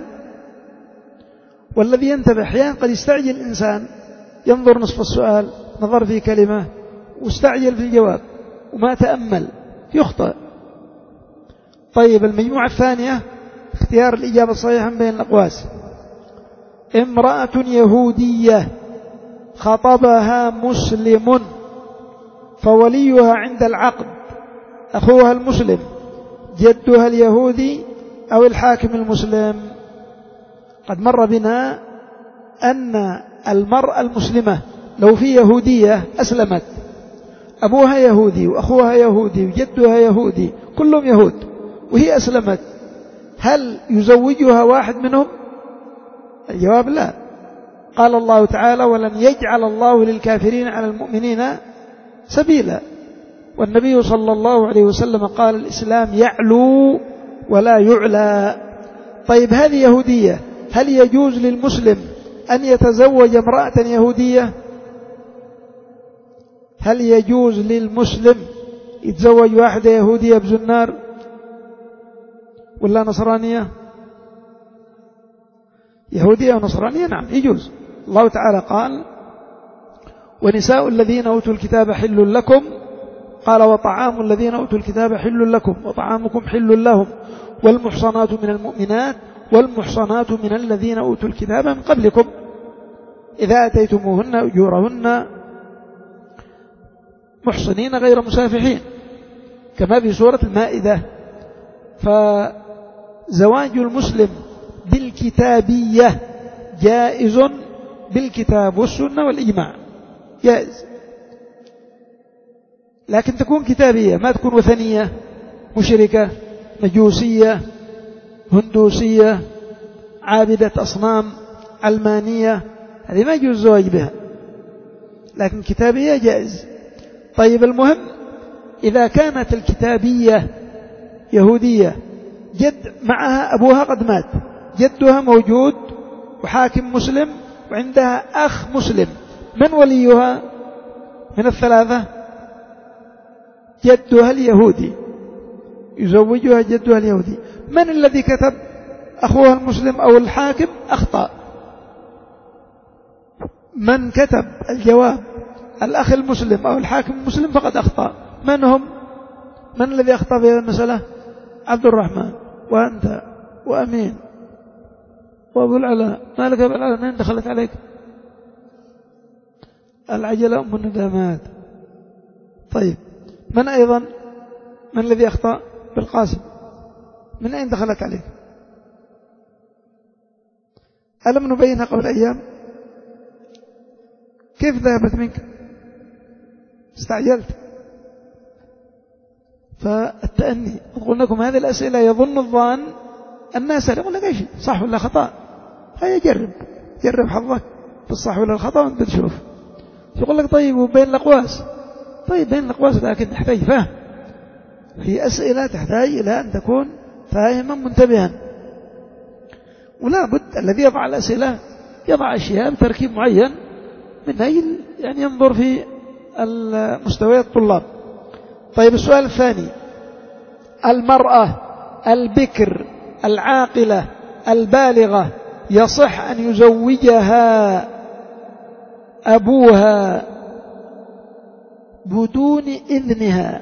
والذي ينتبه. أحيانا قد يستعجل الإنسان، ينظر نصف السؤال، نظر في كلمة واستعجل في الجواب وما تأمل، يخطئ. طيب، المجموعة الثانية اختيار الإجابة الصحيحة بين الأقواس. امرأة يهودية خطبها مسلم فوليها عند العقد أخوها المسلم، جدها اليهودي أو الحاكم المسلم. قد مر بنا أن المرأة المسلمة لو في يهودية أسلمت، أبوها يهودي وأخوها يهودي وجدها يهودي، كلهم يهود، وهي أسلمت، هل يزوجها واحد منهم؟ الجواب لا. قال الله تعالى: ولن يجعل الله للكافرين على المؤمنين سبيلا. والنبي صلى الله عليه وسلم قال: الإسلام يعلو ولا يعلى. طيب، هذه يهودية، هل يجوز للمسلم أن يتزوج امرأة يهودية؟ هل يجوز للمسلم يتزوج واحدة يهودية بزنار ولا نصرانية؟ يهودية ونصرانية نعم يجوز. الله تعالى قال: ونساء الذين أوتوا الكتاب حل لكم، قال: وطعام الذين أوتوا الكتاب حل لكم وطعامكم حل لهم، والمحصنات من المؤمنات والمحصنات من الذين أوتوا الكتاب من قبلكم إذا أتيتموهن أجورهن محصنين غير مسافحين، كما في سورة المائدة. فزواج المسلم بالكتابية جائز بالكتاب والسنة والإجماع، جائز، لكن تكون كتابية، ما تكون وثنية مشركة مجوسية هندوسية عابدة أصنام علمانية، هذه ما يجوز الزواج بها، لكن كتابية جائز. طيب، المهم إذا كانت الكتابية يهودية جد معها أبوها قد مات، جدها موجود وحاكم مسلم وعندها أخ مسلم، من وليها من الثلاثة؟ جدها اليهودي، يزوجها جدها اليهودي. من الذي كتب؟ أخوها المسلم أو الحاكم؟ أخطأ. من كتب الجواب الأخ المسلم أو الحاكم المسلم فقد أخطأ. من هم؟ من الذي أخطأ في هذه المسألة؟ عبد الرحمن وأنت وأمين وأبو العلاء. ما لك أبو العلاء؟ من دخلت عليك؟ العجلة أم الندامات. طيب، من أيضا؟ من الذي أخطأ؟ بالقاسم. من أين دخلت عليك؟ ألم نبينها قبل أيام؟ كيف ذهبت منك؟ استعجلت. فالتأني، أقول لكم هذه الأسئلة يظن الظان الناس يقول لك إيش صح ولا خطأ، هيا جرب جرب حظك في الصح ولا الخطأ وانت تشوف. يقول لك طيب وبين الأقواس، طيب بين الأقواس لكن تحتاج فهم، في أسئلة تحتاج إلى أن تكون فاهما منتبها، ولا بد الذي يضع الأسئلة يضع أشياء بتركيب معين من أجل يعني ينظر في مستويات الطلاب. طيب السؤال الثاني، المرأة البكر العاقلة البالغة يصح أن يزوجها أبوها بدون إذنها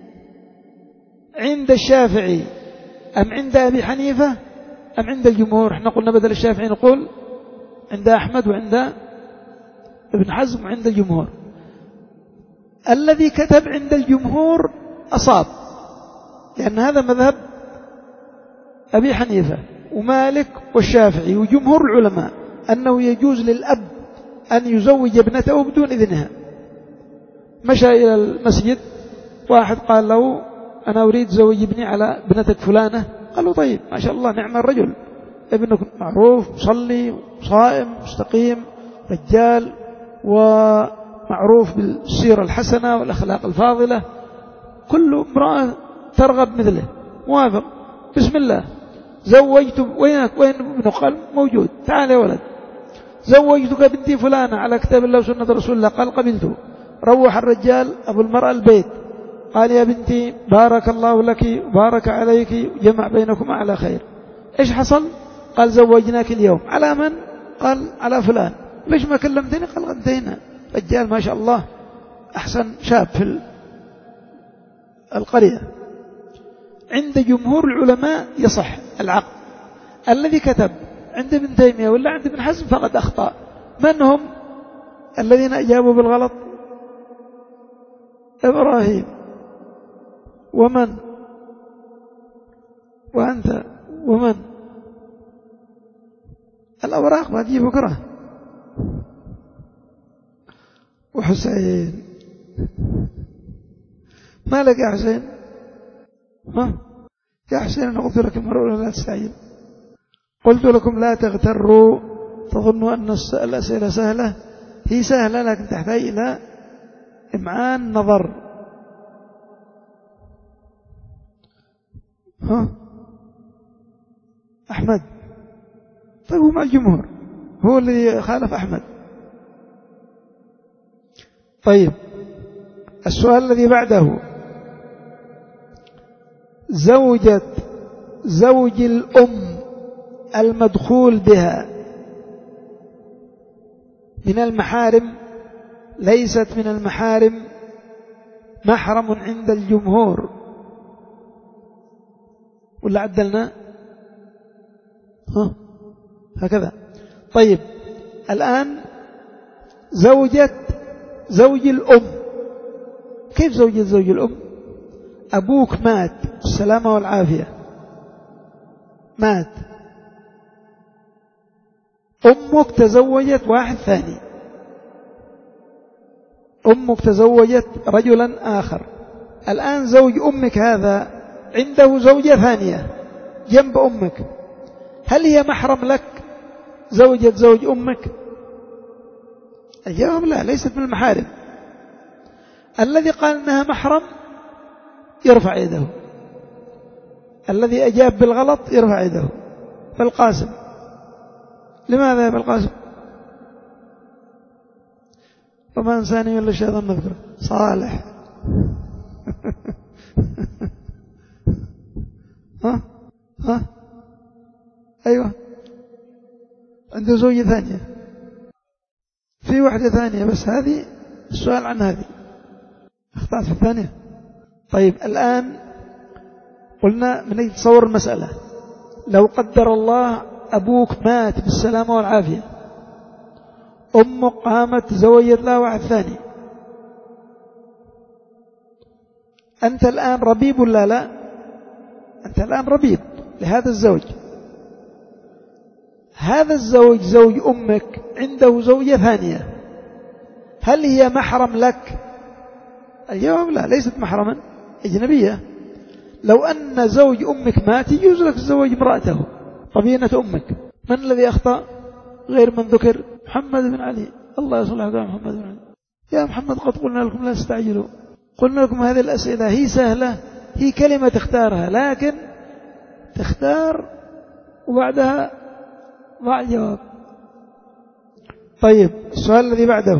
عند الشافعي أم عند أبي حنيفة أم عند الجمهور؟ احنا قلنا بدل الشافعي نقول عند أحمد وعند ابن حزم وعند الجمهور. الذي كتب عند الجمهور أصاب، لأن هذا مذهب أبي حنيفة ومالك والشافعي وجمهور العلماء أنه يجوز للأب أن يزوج ابنته بدون إذنها. مشى إلى المسجد، واحد قال له أنا أريد زوج ابني على ابنتك فلانة، قال له طيب ما شاء الله نعم الرجل، ابنك معروف مصلي صائم مستقيم رجال ومعروف بالسيرة الحسنة والأخلاق الفاضلة، كل امرأة ترغب مثله، موافق بسم الله زوجت. وينك وين ابنك؟ قال موجود، تعال يا ولد زوجتك بنتي فلانة على كتاب الله وسنة رسول الله، قال قبلته. روح الرجال أبو المرأة البيت، قال يا بنتي بارك الله لك وبارك عليك وجمع بينكم على خير. إيش حصل؟ قال زوجناك اليوم على من؟ قال على فلان. ليش ما كلمتني؟ قال انتهينا. رجال ما شاء الله أحسن شاب في القرية. عند جمهور العلماء يصح العقد. الذي كتب عند ابن تيمية ولا عند ابن حزم فقد أخطأ. من هم الذين أجابوا بالغلط؟ إبراهيم ومن وأنت ومن الأوراق ما تجي بكرة وحسين. ما لك يا حسين؟ ها يا حسين أنا قلت لك المرء لا تستعجل، قلت لكم لا تغتروا تظنوا أن الأسئلة سهلة، هي سهلة لكن تحتاج إلى إمعان نظر. ها أحمد طيب هو مع الجمهور، هو اللي خالف أحمد. طيب السؤال الذي بعده، زوجة زوج الأم المدخول بها من المحارم ليست من المحارم محرم عند الجمهور ولا عدلنا؟ ها هكذا. طيب الآن زوجة زوج الأم، كيف زوجة زوج الأم؟ أبوك مات السلامة والعافية، مات، أمك تزوجت واحد ثاني، أمك تزوجت رجلا آخر، الآن زوج أمك هذا عنده زوجة ثانية جنب أمك، هل هي محرم لك زوجة زوج أمك؟ الجواب لا، ليست من المحارم. الذي قال أنها محرم يرفع يده، الذي أجاب بالغلط يرفع يده. فالقاسم، لماذا بالقاسم؟ وما إنساني ولا الشيطان نذكره. صالح ها ها أيوة عنده زوجة ثانية، في واحدة ثانية بس هذه السؤال عن هذه، اخطأت في الثانية. طيب الآن قلنا من يتصور المسألة، لو قدر الله أبوك مات بالسلامة والعافية، أمك قامت تزوجت له واحد ثاني، أنت الآن ربيب ولا لا؟ أنت الآن ربيب لهذا الزوج. هذا الزوج زوج أمك عنده زوجة ثانية، هل هي محرم لك؟ الجواب لا، ليست محرما، أجنبية. لو أن زوج أمك مات يجوز لك الزوج امرأته طبينة أمك. من الذي أخطأ غير من ذكر؟ محمد بن علي. الله يصلح حال محمد بن علي. يا محمد قد قلنا لكم لا تستعجلوا، قلنا لكم هذه الأسئلة هي سهلة، هي كلمة تختارها، لكن تختار وبعدها ضع الجواب. طيب السؤال الذي بعده: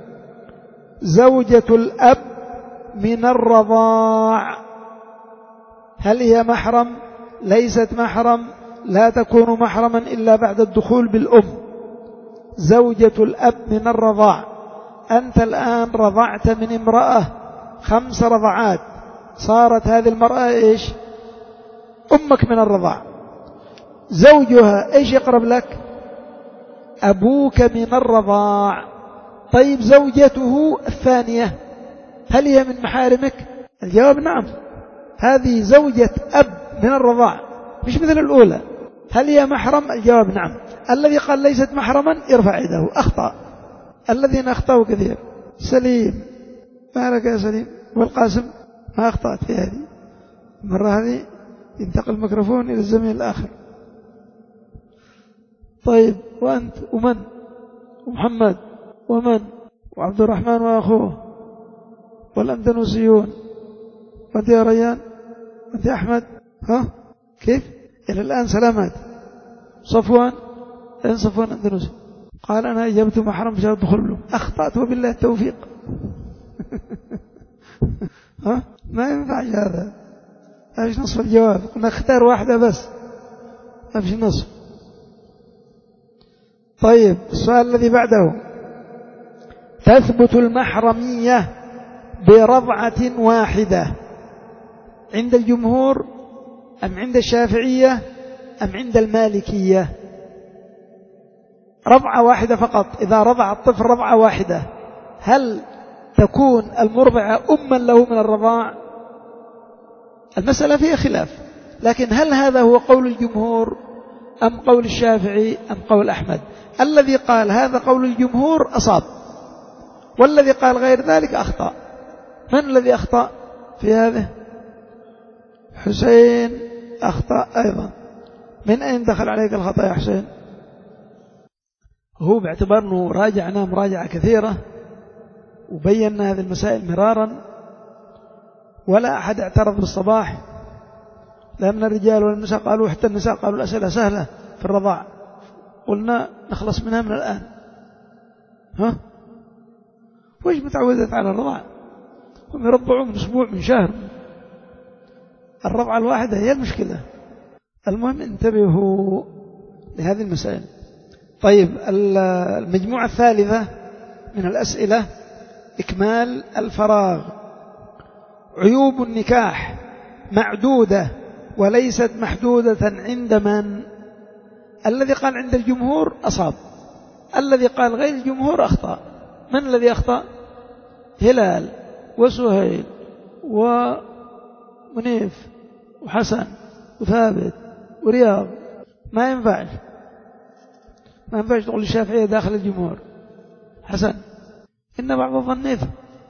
زوجة الأب من الرضاع هل هي محرم؟ ليست محرم، لا تكون محرما إلا بعد الدخول بالأم. زوجة الأب من الرضاع، أنت الآن رضعت من امرأة خمس رضعات، صارت هذه المرأة إيش؟ أمك من الرضاع. زوجها إيش يقرب لك؟ أبوك من الرضاع. طيب زوجته الثانية هل هي من محارمك؟ الجواب نعم، هذه زوجة أب من الرضاع مش مثل الأولى. هل هي محرم؟ الجواب نعم. الذي قال ليست محرما يرفع يده، أخطأ. الذين أخطأوا كثير. سليم، ما لك يا سليم؟ والقاسم ما أخطأت في هذه المرة، هذه ينتقل الميكروفون إلى الزميل الآخر. طيب وأنت ومن؟ ومحمد ومن؟ وعبد الرحمن وأخوه والأندونيسيون. وأنت يا ريان؟ وأنت يا أحمد؟ ها كيف؟ إلى الآن سلامات. صفوان؟ لأن صفوان أندونيسي قال أنا أجبت محرم بشرط دخول له. أخطأت وبالله التوفيق. ها ما ينفع هذا، ما فيش نصف الجواب، قلنا اختار واحدة بس، ما فيش نصف. طيب السؤال الذي بعده: تثبت المحرمية برضعة واحدة عند الجمهور أم عند الشافعية أم عند المالكية؟ رضعة واحدة فقط، إذا رضع الطفل رضعة واحدة هل تكون المرضعة أما له من الرضاع؟ المسألة فيها خلاف، لكن هل هذا هو قول الجمهور أم قول الشافعي أم قول أحمد؟ الذي قال هذا قول الجمهور أصاب، والذي قال غير ذلك أخطأ. من الذي أخطأ في هذا؟ حسين أخطأ أيضا. من أين دخل عليك الخطأ يا حسين؟ هو باعتبار أنه راجعنا مراجعة كثيرة وبينا هذه المسائل مرارا، ولا أحد اعترض بالصباح، لا من الرجال ولا النساء، قالوا حتى النساء قالوا الأسئلة سهلة في الرضاع، قلنا نخلص منها من الآن. ها وإيش متعودت على الرضاع؟ هم يرضعوا من أسبوع من شهر، الرضعة الواحدة هي المشكلة. المهم انتبهوا لهذه المسائل. طيب المجموعة الثالثة من الأسئلة: إكمال الفراغ. عيوب النكاح معدودة وليست محدودة عند من؟ الذي قال عند الجمهور أصاب، الذي قال غير الجمهور أخطأ. من الذي أخطأ؟ هلال وسهيل ومنيف وحسن وثابت ورياض. ما ينفعش، ما ينفعش تقول الشافعية داخل الجمهور. حسن إن بعض الظن إثم.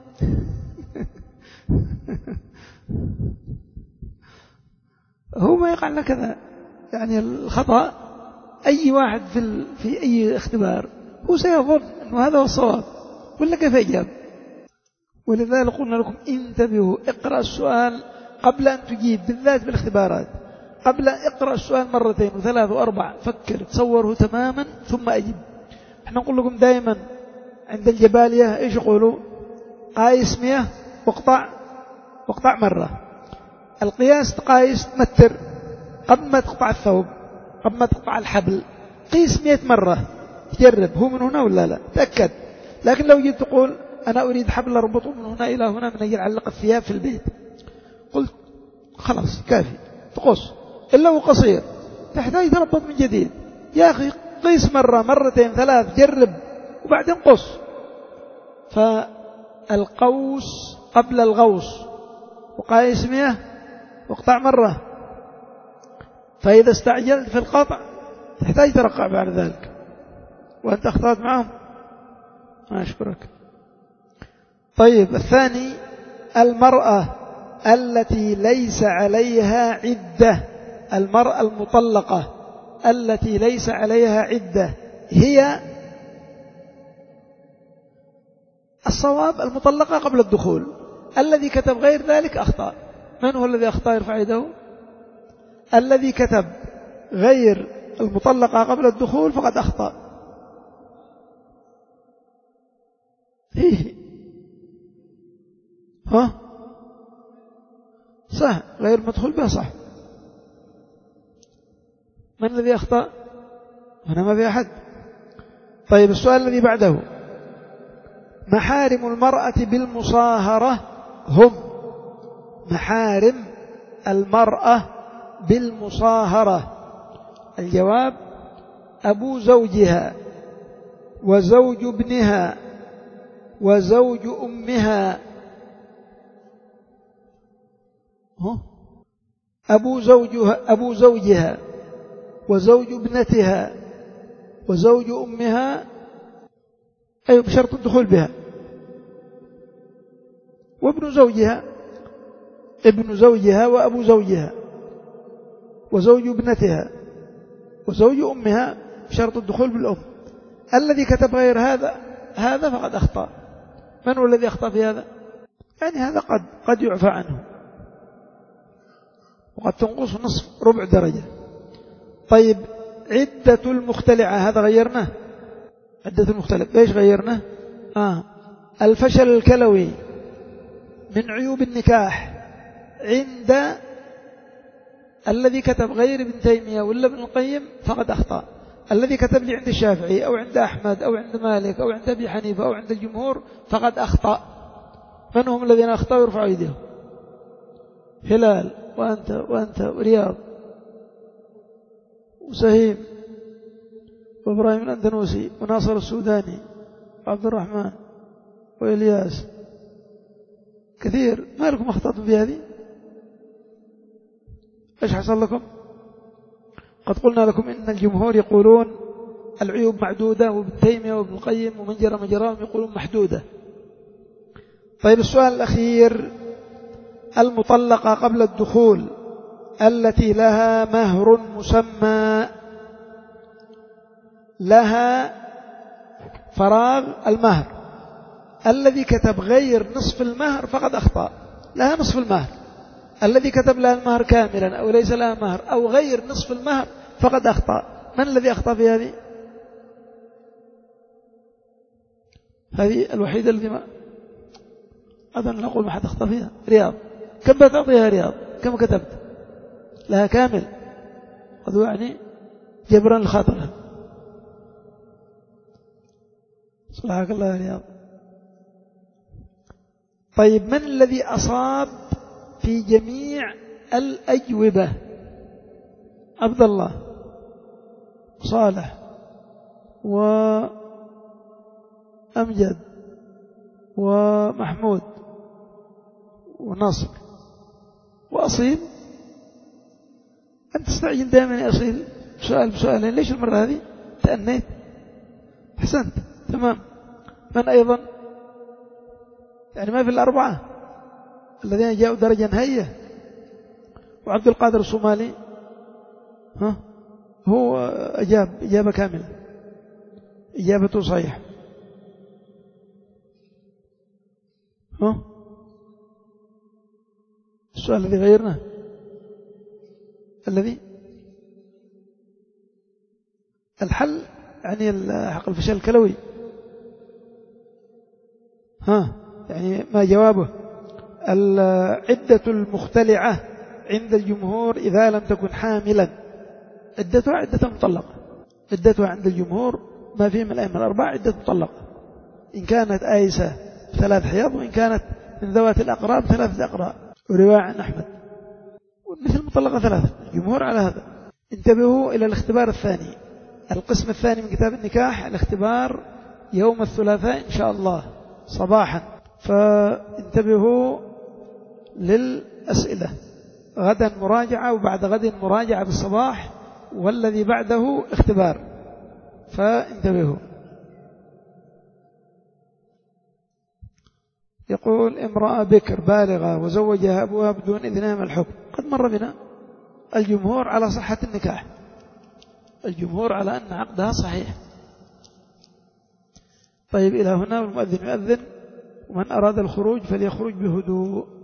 هو ما يقع لنا كذا، يعني الخطأ أي واحد في في أي اختبار هو سيظن أنه هذا هو الصواب، ولا كيف يجاب؟ ولذلك قلنا لكم انتبهوا، اقرأ السؤال قبل أن تجيب، بالذات بالاختبارات. قبل اقرأ السؤال مرتين وثلاث وأربع، فكر تصوره تماما ثم أجب. احنا نقول لكم دائما عند الجبالية ايش يقولوا؟ قايس مية واقطع واقطع مرة. القياس تقايس تمتر قبل ما تقطع الثوب، قبل ما تقطع الحبل، قيس مئة مرة، تجرب هو من هنا ولا لا، تأكد. لكن لو جيت تقول أنا أريد حبل أربطه من هنا إلى هنا من أجل علق الثياب في البيت، قلت خلاص كافي تقص، إلا هو قصير تحتاج تربط من جديد. يا أخي قيس مرة مرتين ثلاث، جرب وبعدين قص. فالقوس قبل الغوص، وقايس مئة واقطع مرة. فإذا استعجلت في القطع تحتاج ترقع بعد ذلك، وأنت أخطأت معهم. أشكرك. طيب الثاني المرأة التي ليس عليها عدة، المرأة المطلقة التي ليس عليها عدة هي الصواب المطلقة قبل الدخول. الذي كتب غير ذلك أخطأ. من هو الذي أخطأ يرفع يده؟ الذي كتب غير المطلقة قبل الدخول فقد أخطأ. إيه؟ ها؟ صح، غير مدخول به صح. من الذي أخطأ؟ هنا ما في أحد. طيب السؤال الذي بعده، محارم المرأة بالمصاهرة هم محارم المرأة بالمصاهرة. الجواب أبو زوجها وزوج ابنها وزوج أمها. أبو زوجها أبو زوجها وزوج ابنتها وزوج أمها، أي بشرط الدخول بها، وابن زوجها، ابن زوجها وأبو زوجها وزوج ابنتها وزوج أمها بشرط الدخول بالأم. الذي كتب غير هذا هذا فقد أخطأ. من هو الذي أخطأ في هذا؟ يعني هذا قد قد يعفى عنه وقد تنقص نصف ربع درجة. طيب عدة المختلعة هذا غيرناه. عدة المختلع بإيش غيرناه؟ آه الفشل الكلوي من عيوب النكاح عند الذي كتب غير ابن تيمية ولا ابن القيم فقد أخطأ. الذي كتب لي عند الشافعي أو عند أحمد أو عند مالك أو عند أبي حنيفة أو عند الجمهور فقد أخطأ. من هم الذين أخطأوا؟ يرفعوا أيديهم. هلال وأنت وأنت ورياض وسهيم وإبراهيم الأندنوسي وناصر السوداني وعبد الرحمن وإلياس. كثير. ما لكم أخطأتم في هذه؟ إيش حصل لكم؟ قد قلنا لكم إن الجمهور يقولون العيوب معدودة، وابن تيمية وابن القيم ومن جرى مجراهم يقولون محدودة. طيب السؤال الأخير، المطلقة قبل الدخول التي لها مهر مسمى، لها فراغ المهر، الذي كتب غير نصف المهر فقد أخطأ. لها نصف المهر. الذي كتب لها المهر كاملا أو ليس لها مهر أو غير نصف المهر فقد أخطأ. من الذي أخطأ في هذه؟ هذه الوحيدة التي ما أظن نقول ما حد أخطأ فيها. رياض كم بتعطيها؟ رياض كم كتبت لها كامل؟ قد يعني جبرا لخاطرها. صلحك الله يا رياض. طيب من الذي أصاب في جميع الأجوبة؟ عبد الله صالح وأمجد ومحمود ونصر وأصيل. أنت تستعجل دائما يا أصيل سؤال بسؤالين، ليش المرة هذه تأنيت؟ حسنت تمام. من أيضا؟ يعني ما في الأربعة الذين جاءوا درجة نهائية. وعبد القادر الصومالي ها هو أجاب إجابة كاملة، إجابته صحيح. ها السؤال الذي غيرنا الذي الحل يعني حق الفشل الكلوي. ها يعني ما جوابه؟ العدة المختلعة عند الجمهور إذا لم تكن حاملا، عدتها عدة مطلقة. عدتها عند الجمهور ما فيه من الأئمة الأربعة عدة مطلقة، إن كانت آيسة ثلاث حيض، وإن كانت من ذوات الأقراب ثلاثة أقراء. ورواية عن أحمد مثل مطلقة ثلاثة. الجمهور على هذا. انتبهوا إلى الاختبار الثاني، القسم الثاني من كتاب النكاح، الاختبار يوم الثلاثاء إن شاء الله صباحا، فانتبهوا للأسئلة. غدا مراجعة وبعد غد مراجعة بالصباح، والذي بعده اختبار، فانتبهوا. يقول امرأة بكر بالغة وزوجها أبوها بدون إذنها من الحكم، قد مر بنا. الجمهور على صحة النكاح، الجمهور على أن عقدها صحيح. طيب إلى هنا، والمؤذن يؤذن، ومن أراد الخروج فليخرج بهدوء.